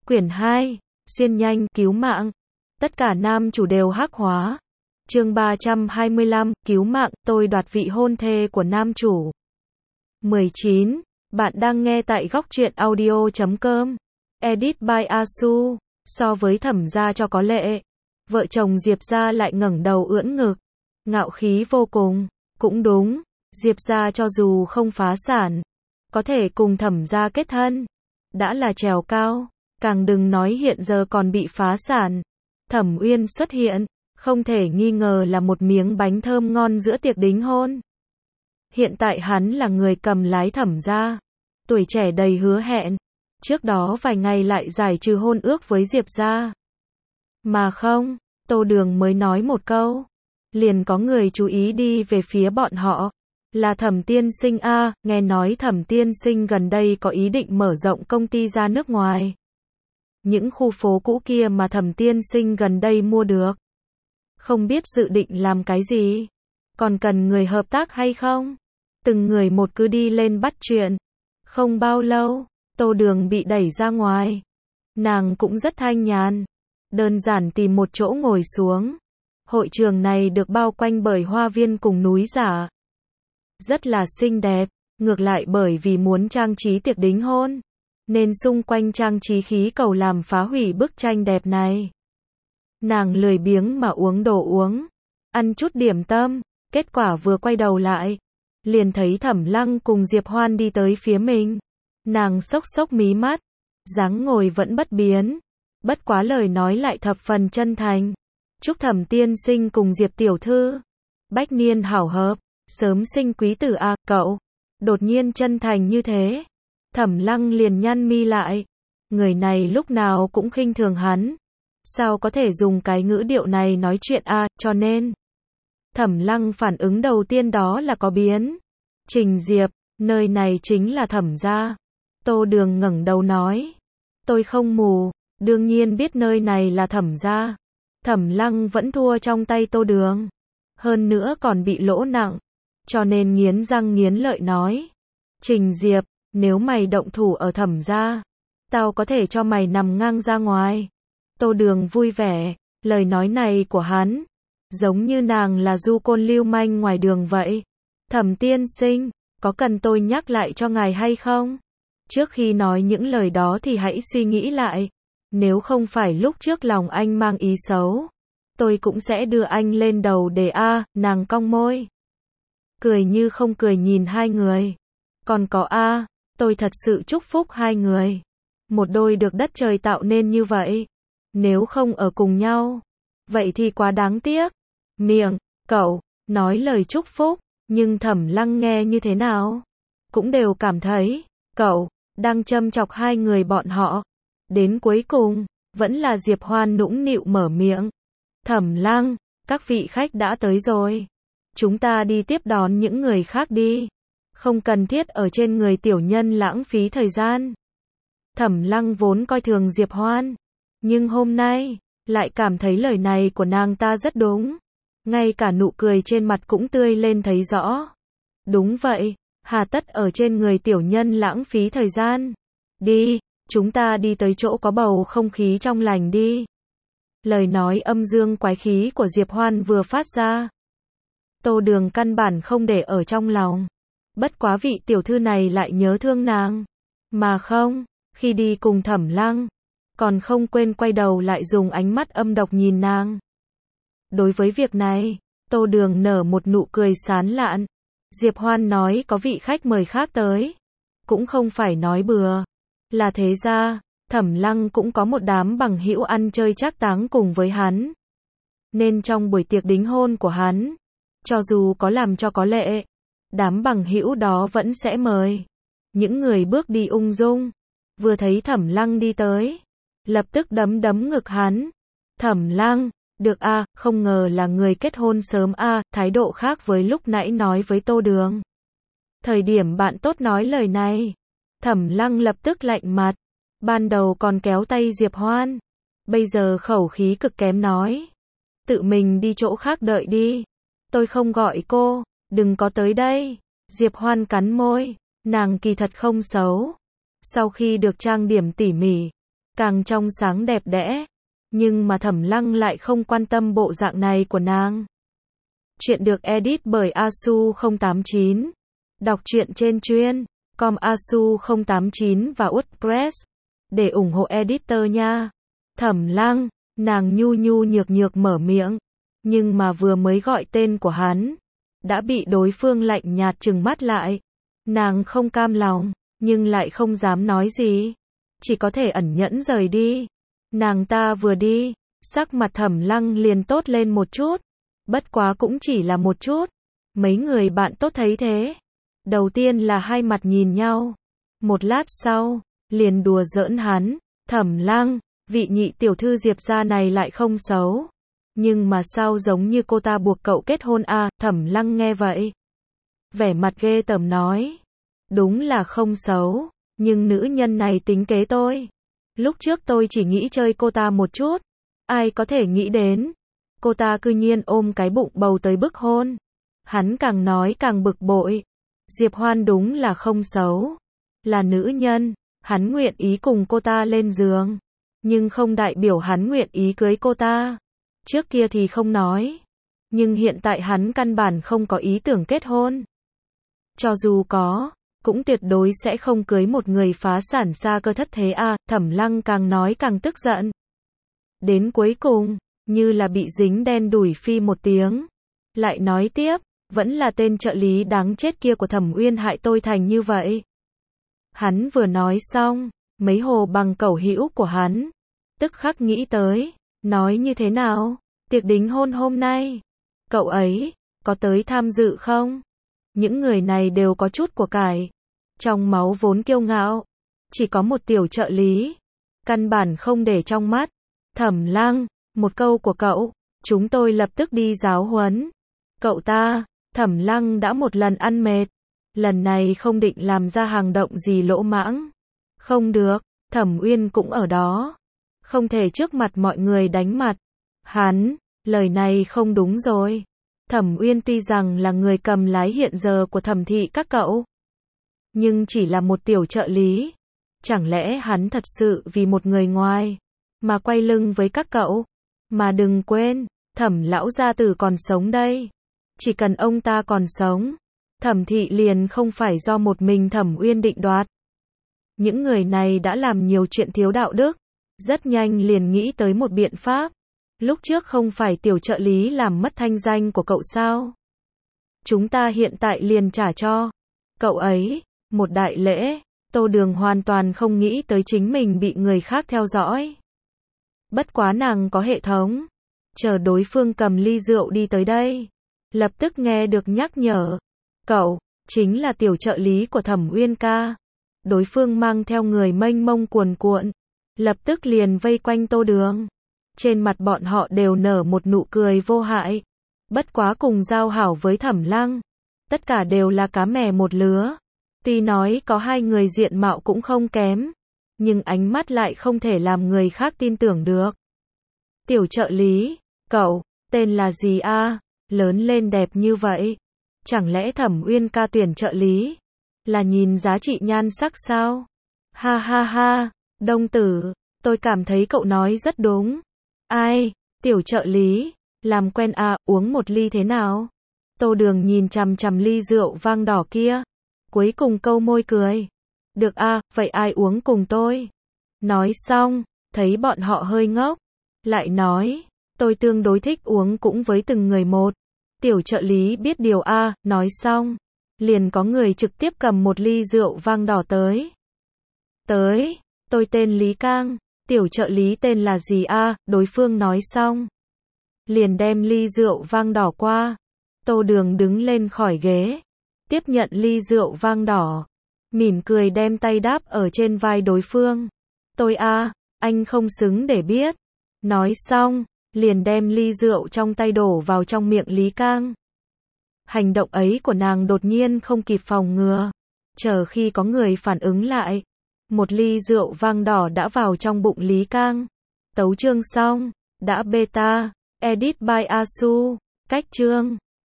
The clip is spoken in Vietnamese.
Quyển 2, xuyên nhanh, cứu mạng. Tất cả nam chủ đều hắc hóa. Chương 325, cứu mạng, tôi đoạt vị hôn thê của nam chủ. 19. Bạn đang nghe tại góc truyện audio.com. Edit by Asu. So với Thẩm gia cho có lệ, vợ chồng Diệp gia lại ngẩng đầu ưỡn ngực, ngạo khí vô cùng. Cũng đúng, Diệp gia cho dù không phá sản, có thể cùng Thẩm gia kết thân, đã là trèo cao. Càng đừng nói hiện giờ còn bị phá sản. Thẩm Uyên xuất hiện, không thể nghi ngờ là một miếng bánh thơm ngon giữa tiệc đính hôn. Hiện tại hắn là người cầm lái Thẩm gia, tuổi trẻ đầy hứa hẹn. Trước đó vài ngày lại giải trừ hôn ước với Diệp gia. Mà không, Tô Đường mới nói một câu, liền có người chú ý đi về phía bọn họ. Là Thẩm tiên sinh a, nghe nói Thẩm tiên sinh gần đây có ý định mở rộng công ty ra nước ngoài. Những khu phố cũ kia mà Thẩm tiên sinh gần đây mua được, không biết dự định làm cái gì, còn cần người hợp tác hay không? Từng người một cứ đi lên bắt chuyện. Không bao lâu, Tô Đường bị đẩy ra ngoài. Nàng cũng rất thanh nhàn, đơn giản tìm một chỗ ngồi xuống. Hội trường này được bao quanh bởi hoa viên cùng núi giả, rất là xinh đẹp. Ngược lại bởi vì muốn trang trí tiệc đính hôn, nên xung quanh trang trí khí cầu làm phá hủy bức tranh đẹp này. Nàng lười biếng mà uống đồ uống, ăn chút điểm tâm. Kết quả vừa quay đầu lại, liền thấy Thẩm Lăng cùng Diệp Hoan đi tới phía mình. Nàng xốc xốc mí mắt, dáng ngồi vẫn bất biến, bất quá lời nói lại thập phần chân thành. Chúc Thẩm tiên sinh cùng Diệp tiểu thư bách niên hảo hợp, sớm sinh quý tử a. Cậu đột nhiên chân thành như thế, Thẩm Lăng liền nhăn mi lại. Người này lúc nào cũng khinh thường hắn, sao có thể dùng cái ngữ điệu này nói chuyện a? Cho nên Thẩm Lăng phản ứng đầu tiên đó là có biến. Trình Diệp, nơi này chính là Thẩm gia. Tô Đường ngẩng đầu nói, tôi không mù, đương nhiên biết nơi này là Thẩm gia. Thẩm Lăng vẫn thua trong tay Tô Đường, hơn nữa còn bị lỗ nặng, cho nên nghiến răng nghiến lợi nói, Trình Diệp, nếu mày động thủ ở Thẩm gia, tao có thể cho mày nằm ngang ra ngoài. Tô Đường vui vẻ, lời nói này của hắn, giống như nàng là du côn lưu manh ngoài đường vậy. Thẩm tiên sinh, có cần tôi nhắc lại cho ngài hay không? Trước khi nói những lời đó thì hãy suy nghĩ lại. Nếu không phải lúc trước lòng anh mang ý xấu, tôi cũng sẽ đưa anh lên đầu để a. Nàng cong môi, cười như không cười nhìn hai người. Còn có a, tôi thật sự chúc phúc hai người, một đôi được đất trời tạo nên như vậy. Nếu không ở cùng nhau, vậy thì quá đáng tiếc. Miệng cậu nói lời chúc phúc, nhưng Thẩm Lăng nghe như thế nào cũng đều cảm thấy cậu đang châm chọc hai người bọn họ. Đến cuối cùng, vẫn là Diệp Hoan nũng nịu mở miệng. Thẩm Lăng, các vị khách đã tới rồi, chúng ta đi tiếp đón những người khác đi, không cần thiết ở trên người tiểu nhân lãng phí thời gian. Thẩm Lăng vốn coi thường Diệp Hoan, nhưng hôm nay lại cảm thấy lời này của nàng ta rất đúng, ngay cả nụ cười trên mặt cũng tươi lên thấy rõ. Đúng vậy, hà tất ở trên người tiểu nhân lãng phí thời gian. Đi, chúng ta đi tới chỗ có bầu không khí trong lành đi. Lời nói âm dương quái khí của Diệp Hoan vừa phát ra, Tô Đường căn bản không để ở trong lòng. Bất quá vị tiểu thư này lại nhớ thương nàng. Mà không, khi đi cùng Thẩm Lăng, còn không quên quay đầu lại dùng ánh mắt âm độc nhìn nàng. Đối với việc này, Tô Đường nở một nụ cười sán lạn. Diệp Hoan nói có vị khách mời khác tới, cũng không phải nói bừa. Là thế ra, Thẩm Lăng cũng có một đám bằng hữu ăn chơi trác táng cùng với hắn. Nên trong buổi tiệc đính hôn của hắn, cho dù có làm cho có lệ, đám bằng hữu đó vẫn sẽ mời. Những người bước đi ung dung, vừa thấy Thẩm Lăng đi tới, lập tức đấm đấm ngực hắn. Thẩm Lăng, được a, không ngờ là người kết hôn sớm a. Thái độ khác với lúc nãy nói với Tô Đường. Thời điểm bạn tốt nói lời này, Thẩm Lăng lập tức lạnh mặt. Ban đầu còn kéo tay Diệp Hoan, bây giờ khẩu khí cực kém nói, tự mình đi chỗ khác đợi đi, tôi không gọi cô, đừng có tới đây. Diệp Hoan cắn môi, nàng kỳ thật không xấu. Sau khi được trang điểm tỉ mỉ, càng trong sáng đẹp đẽ. Nhưng mà Thẩm Lăng lại không quan tâm bộ dạng này của nàng. Chuyện được edit bởi Asu089. Đọc truyện trên chuyên.com Asu089 và WordPress. Để ủng hộ editor nha. Thẩm Lăng, nàng nhu nhu nhược nhược mở miệng. Nhưng mà vừa mới gọi tên của hắn, đã bị đối phương lạnh nhạt trừng mắt lại. Nàng không cam lòng, nhưng lại không dám nói gì. Chỉ có thể ẩn nhẫn rời đi. Nàng ta vừa đi, sắc mặt Thẩm Lăng liền tốt lên một chút. Bất quá cũng chỉ là một chút. Mấy người bạn tốt thấy thế. Đầu tiên là hai mặt nhìn nhau. Một lát sau, liền đùa giỡn hắn. Thẩm Lăng, vị nhị tiểu thư Diệp gia này lại không xấu. Nhưng mà sao giống như cô ta buộc cậu kết hôn à, Thẩm Lăng nghe vậy. Vẻ mặt ghê tởm nói. Đúng là không xấu, nhưng nữ nhân này tính kế tôi. Lúc trước tôi chỉ nghĩ chơi cô ta một chút. Ai có thể nghĩ đến. Cô ta cư nhiên ôm cái bụng bầu tới bức hôn. Hắn càng nói càng bực bội. Diệp Hoan đúng là không xấu. Là nữ nhân, hắn nguyện ý cùng cô ta lên giường. Nhưng không đại biểu hắn nguyện ý cưới cô ta. Trước kia thì không nói. Nhưng hiện tại hắn căn bản không có ý tưởng kết hôn. Cho dù có, cũng tuyệt đối sẽ không cưới một người phá sản xa cơ thất thế à, Thẩm Lăng càng nói càng tức giận. Đến cuối cùng, như là bị dính đen đủi phi một tiếng. Lại nói tiếp, vẫn là tên trợ lý đáng chết kia của Thẩm Uyên hại tôi thành như vậy. Hắn vừa nói xong, mấy hồ bằng cẩu hữu của hắn, tức khắc nghĩ tới, nói như thế nào, tiệc đính hôn hôm nay, cậu ấy, có tới tham dự không? Những người này đều có chút của cải, trong máu vốn kiêu ngạo, chỉ có một tiểu trợ lý, căn bản không để trong mắt. Thẩm Lăng, một câu của cậu, chúng tôi lập tức đi giáo huấn. Cậu ta, Thẩm Lăng đã một lần ăn mệt, lần này không định làm ra hành động gì lỗ mãng. Không được, Thẩm Uyên cũng ở đó. Không thể trước mặt mọi người đánh mặt. Hắn, lời này không đúng rồi. Thẩm Uyên tuy rằng là người cầm lái hiện giờ của Thẩm thị các cậu, nhưng chỉ là một tiểu trợ lý. Chẳng lẽ hắn thật sự vì một người ngoài mà quay lưng với các cậu? Mà đừng quên, Thẩm lão gia tử còn sống đây. Chỉ cần ông ta còn sống, Thẩm thị liền không phải do một mình Thẩm Uyên định đoạt. Những người này đã làm nhiều chuyện thiếu đạo đức, rất nhanh liền nghĩ tới một biện pháp. Lúc trước không phải tiểu trợ lý làm mất thanh danh của cậu sao? Chúng ta hiện tại liền trả cho cậu ấy một đại lễ. Tô Đường hoàn toàn không nghĩ tới chính mình bị người khác theo dõi. Bất quá nàng có hệ thống. Chờ đối phương cầm ly rượu đi tới đây, lập tức nghe được nhắc nhở. Cậu, chính là tiểu trợ lý của Thẩm Uyên ca. Đối phương mang theo người mênh mông cuồn cuộn, lập tức liền vây quanh Tô Đường. Trên mặt bọn họ đều nở một nụ cười vô hại. Bất quá cùng giao hảo với Thẩm Lăng, tất cả đều là cá mè một lứa. Tuy nói có hai người diện mạo cũng không kém, nhưng ánh mắt lại không thể làm người khác tin tưởng được. Tiểu trợ lý, cậu, tên là gì a? Lớn lên đẹp như vậy. Chẳng lẽ Thẩm Uyên ca tuyển trợ lý là nhìn giá trị nhan sắc sao? Ha ha ha, Đông tử, tôi cảm thấy cậu nói rất đúng. Ai, tiểu trợ lý, làm quen à, uống một ly thế nào? Tô Đường nhìn chằm chằm ly rượu vang đỏ kia, cuối cùng câu môi cười. Được à, vậy ai uống cùng tôi? Nói xong, thấy bọn họ hơi ngốc, lại nói, tôi tương đối thích uống cũng với từng người một. Tiểu trợ lý biết điều a, nói xong, liền có người trực tiếp cầm một ly rượu vang đỏ tới. Tới, tôi tên Lý Cang, tiểu trợ lý tên là gì a? Đối phương nói xong, liền đem ly rượu vang đỏ qua. Tô Đường đứng lên khỏi ghế, tiếp nhận ly rượu vang đỏ, mỉm cười đem tay đáp ở trên vai đối phương. Tôi a, anh không xứng để biết. Nói xong, liền đem ly rượu trong tay đổ vào trong miệng Lý Cang. Hành động ấy của nàng đột nhiên không kịp phòng ngừa. Chờ khi có người phản ứng lại, một ly rượu vang đỏ đã vào trong bụng Lý Cang. Tấu chương xong, đã beta, edit by Asu, cách chương.